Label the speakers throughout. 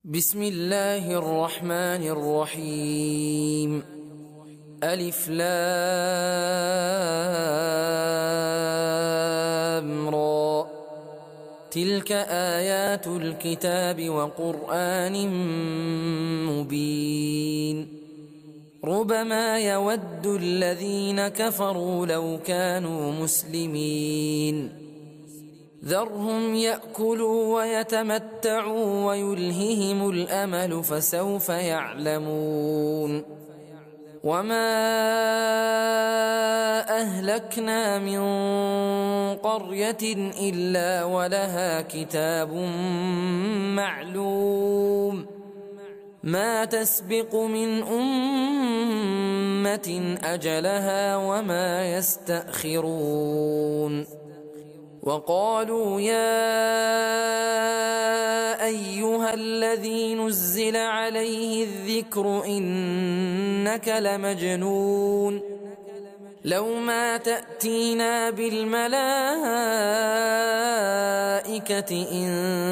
Speaker 1: بسم الله الرحمن الرحيم. ألف لام را. تلك آيات الكتاب وقرآن مبين. ربما يود الذين كفروا لو كانوا مسلمين. ذرهم يأكلوا ويتمتعوا ويلههم الأمل فسوف يعلمون. وما أهلكنا من قرية إلا ولها كتاب معلوم ما تسبق من أمة أجلها وما يستأخرون. وقالوا يا أيها الذي نزل عليه الذكر إنك لمجنون لو ما تأتينا بالملائكة إن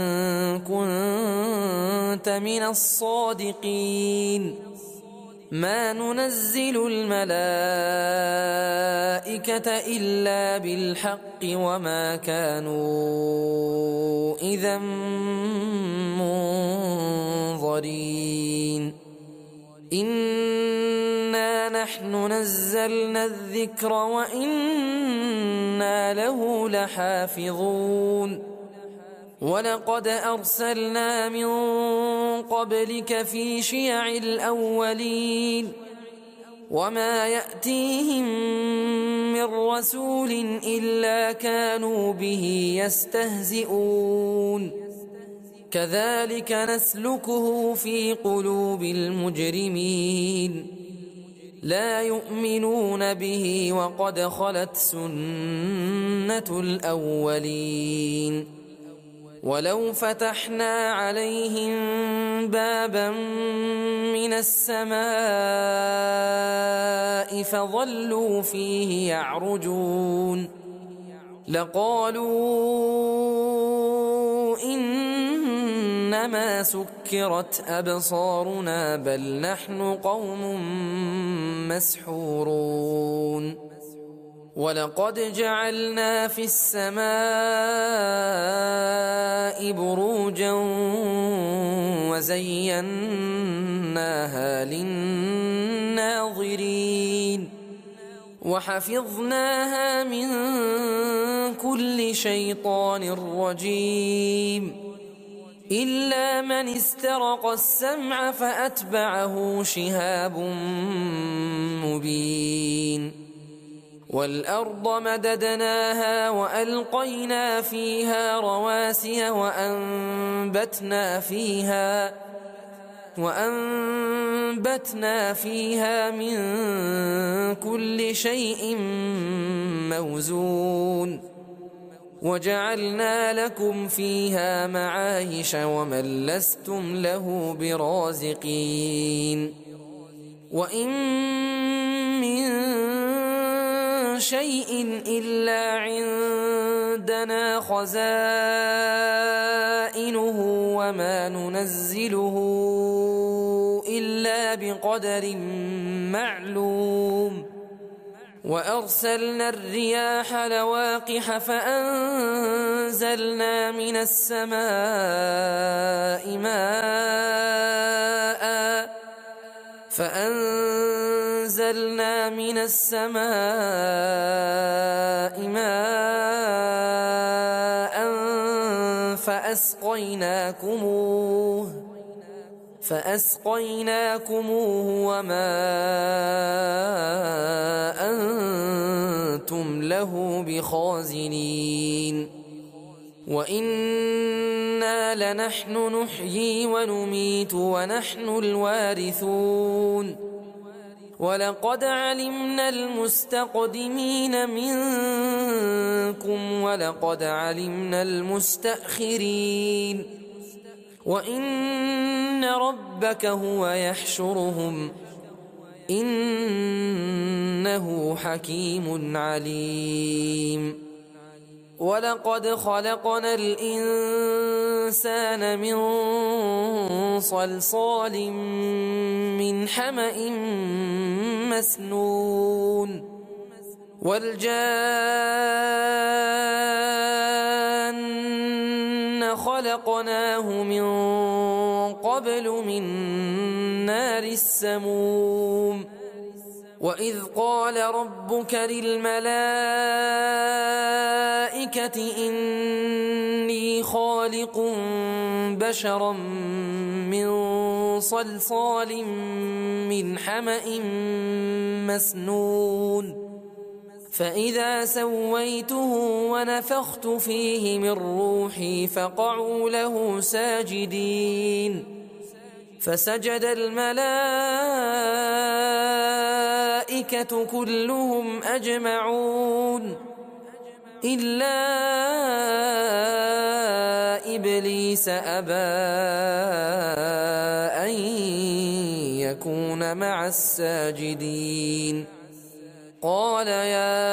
Speaker 1: كنت من الصادقين. ما ننزل الملائكة إلا بالحق وما كانوا إذا منظرين. إنا نحن نزلنا الذكر وإنا له لحافظون. ولقد أرسلنا من قبلك في شيع الأولين وما يأتيهم من رسول إلا كانوا به يستهزئون. كذلك نسلكه في قلوب المجرمين. لا يؤمنون به وقد خلت سنة الأولين. ولو فتحنا عليهم بابا من السماء فظلوا فيه يعرجون لقالوا إنما سكرت أبصارنا بل نحن قوم مسحورون. ولقد جعلنا في السماء بروجا وزيناها للناظرين وحفظناها من كل شيطان رجيم إلا من استرق السمع فأتبعه شهاب مبين. والأرض مددناها وألقينا فيها رواسي وأنبتنا فيها من كل شيء موزون. وجعلنا لكم فيها معايش ومن لستم له برازقين. وإن من شيء إلا عندنا خزائنه وما ننزله إلا بقدر معلوم. وأرسلنا الرياح لواقح فأنزلنا من السماء ماء فأسقيناكموه وما أنتم له بخازنين. وإنا لنحن نحيي ونميت ونحن الوارثون. ولقد علمنا المستقدمين منكم ولقد علمنا المستأخرين. وإن ربك هو يحشرهم إنه حكيم عليم. ولقد خلقنا الإنسان من صلصال من حمأ مسنون والجان خلقناه من قبل من نار السموم وإذ قال ربك للملائكة إني خالق بشرا من صلصال من حمأ مسنون فإذا سويته ونفخت فيه من روحي فقعوا له ساجدين فسجد الملائكة كلهم أجمعون إلا إبليس أبى أن يكون مع الساجدين قال يا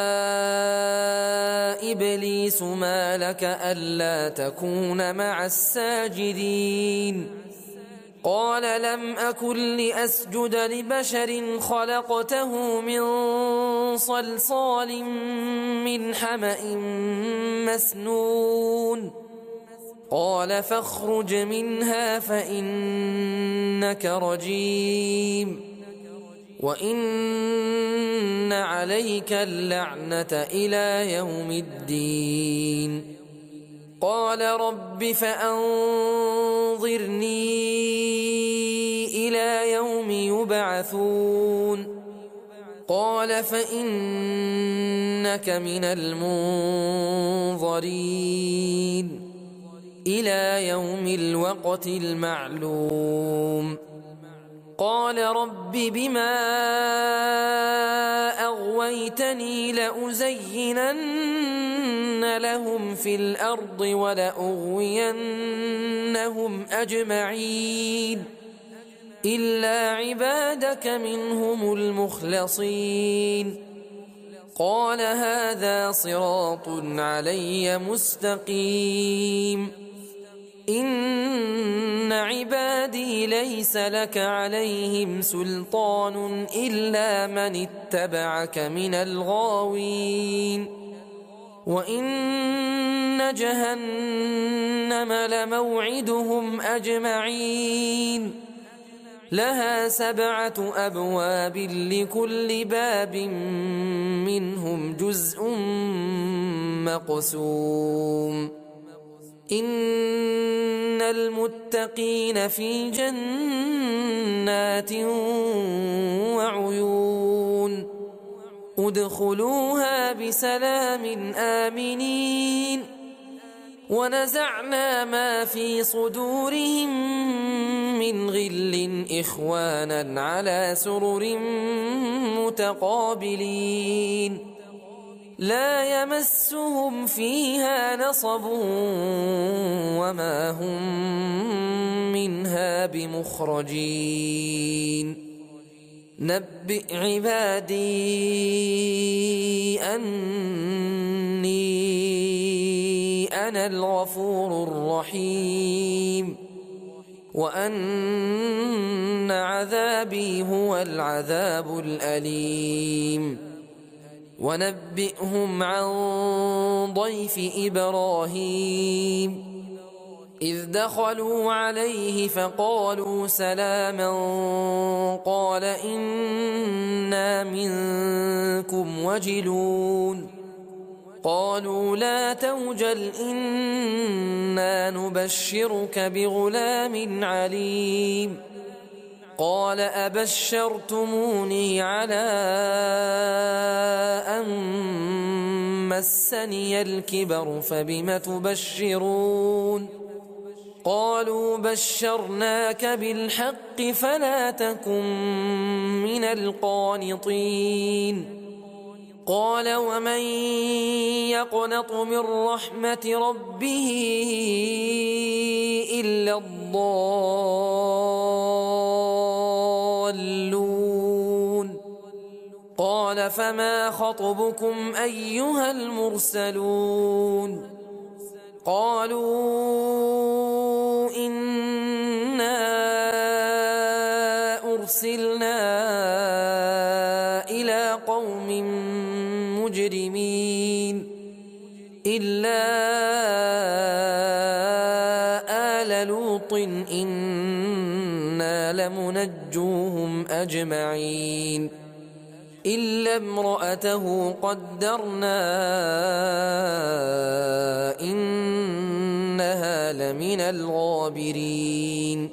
Speaker 1: إبليس ما لك ألا تكون مع الساجدين قال لم أكن لأسجد لبشر خلقته من صلصال من حمأ مسنون قال فاخرج منها فإنك رجيم وإن عليك اللعنة إلى يوم الدين قال رب فأنظرني إلى يوم يبعثون قال فإنك من المنظرين إلى يوم الوقت المعلوم قال رب بما أغويتني لأزينن لهم في الأرض ولأغوينهم أجمعين إلا عبادك منهم المخلصين قال هذا صراط علي مستقيم إن عبادي ليس لك عليهم سلطان إلا من اتبعك من الغاوين وإن جهنم لموعدهم أجمعين لها 7 أبواب لكل باب منهم جزء مقسوم إن المتقين في جنات وعيون ادخلوها بسلام آمنين ونزعنا ما في صدورهم من غل إخوانا على سرر متقابلين لا يمسهم فيها نصب وما هم منها بمخرجين نبئ عبادي أني أنا الغفور الرحيم وأن عذابي هو العذاب الأليم ونبئهم عن ضيف إبراهيم إذ دخلوا عليه فقالوا سلاما قال إنا منكم وجلون قالوا لا توجل إنا نبشرك بغلام عليم قال أبشرتموني على أن مسني الكبر فبم تبشرون قالوا بشرناك بالحق فلا تكن من القانطين قال ومن يقنط من رحمة ربه إلا الضالون قال فما خطبكم أيها المرسلون قالوا إنا أرسلنا إلى قوم مجرمين إلا آل لوط إنا لمنجوهم أجمعين إلا امرأته قدرنا إنها لمن الغابرين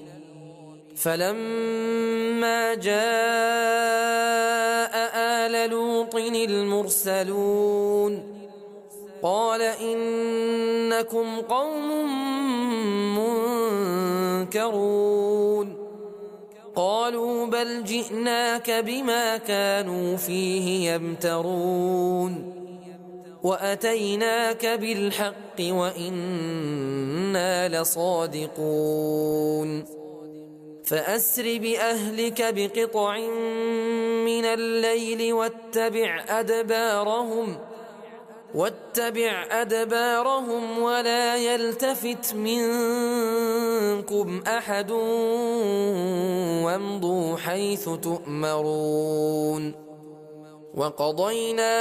Speaker 1: فلما جاء آل لوط المرسلون قال إنكم قوم منكرون قالوا بل جئناك بما كانوا فيه يمترون وأتيناك بالحق وإنا لصادقون فأسر بأهلك بقطع من الليل واتبع أدبارهم ولا يلتفت منكم أحد وامضوا حيث تؤمرون وقضينا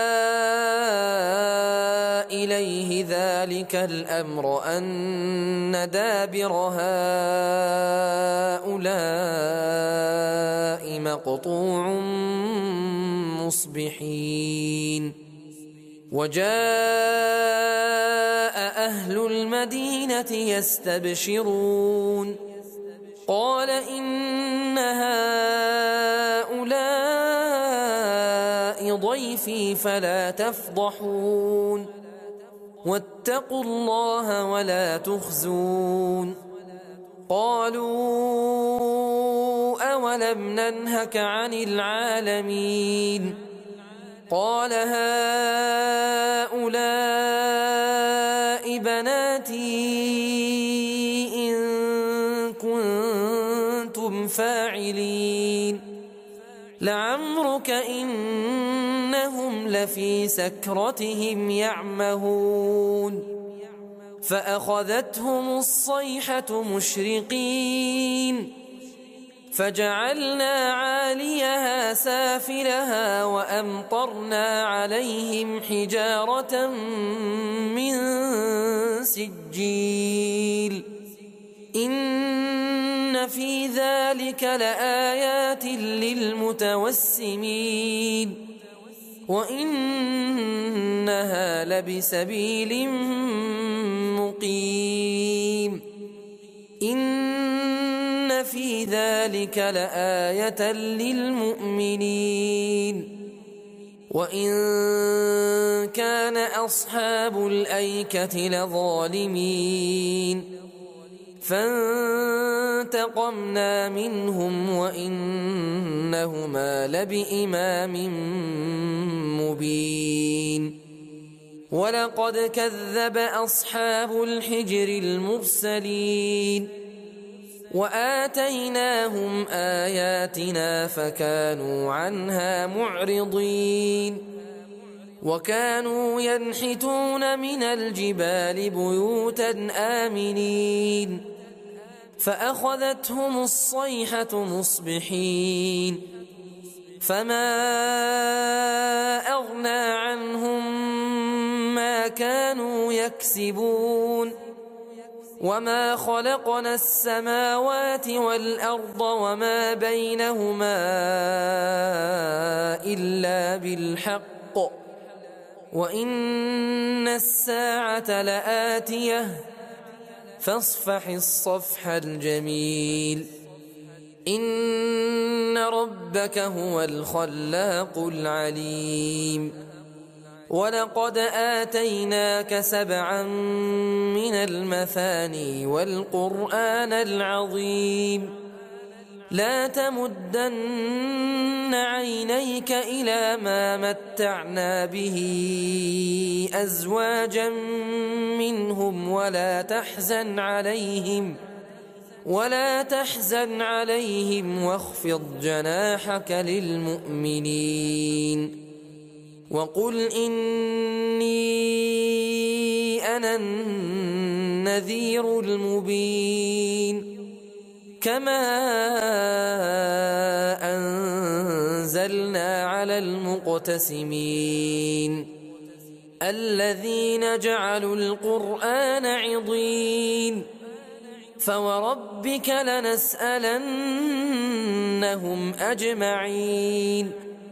Speaker 1: إليه ذلك الأمر أن دابر هؤلاء مقطوع مصبحين وجاء أهل المدينة يستبشرون قال إن هؤلاء ضيفي فلا تفضحون واتقوا الله ولا تخزون قالوا أولم ننهك عن العالمين قال هؤلاء بناتي إن كنتم فاعلين لعمرك إنهم لفي سكرتهم يعمهون فأخذتهم الصيحة مشرقين فجعلنا عاليها سافلها وأمطرنا عليهم حجارة من سجيل إن في ذلك لآيات للمتوسمين وإنها لبسبيل مقيم إن في ذلك لآية للمؤمنين وإن كان أصحاب الأيكة لظالمين فانتقمنا منهم وإنهما لبإمام مبين ولقد كذب أصحاب الحجر المرسلين وآتيناهم آياتنا فكانوا عنها معرضين وكانوا ينحتون من الجبال بيوتا آمنين فأخذتهم الصيحة مصبحين فما أغنى عنهم ما كانوا يكسبون وما خلقنا السماوات والأرض وما بينهما إلا بالحق وإن الساعة لآتية فاصفح الصفح الجميل إن ربك هو الخلاق العليم ولقد آتيناك 7 من المثاني والقرآن العظيم لا تمدن عينيك إلى ما متعنا به أزواجا منهم ولا تحزن عليهم واخفض جناحك للمؤمنين وقل إني أنا النذير المبين كما أنزلنا على المقتسمين الذين جعلوا القرآن عضين فوربك لنسألنهم أجمعين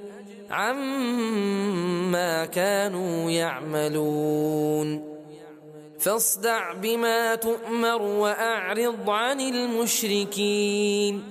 Speaker 1: عما كانوا يعملون فاصدع بما تؤمر وأعرض عن المشركين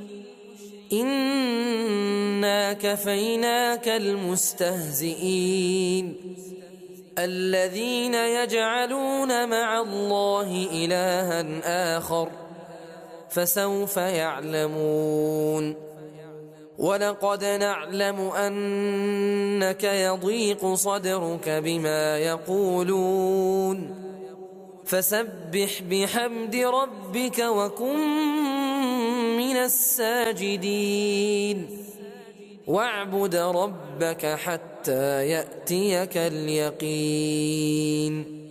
Speaker 1: إنا كفيناك المستهزئين الذين يجعلون مع الله إلها آخر فسوف يعلمون ولقد نعلم أنك يضيق صدرك بما يقولون فسبح بحمد ربك وكن من الساجدين واعبد ربك حتى يأتيك اليقين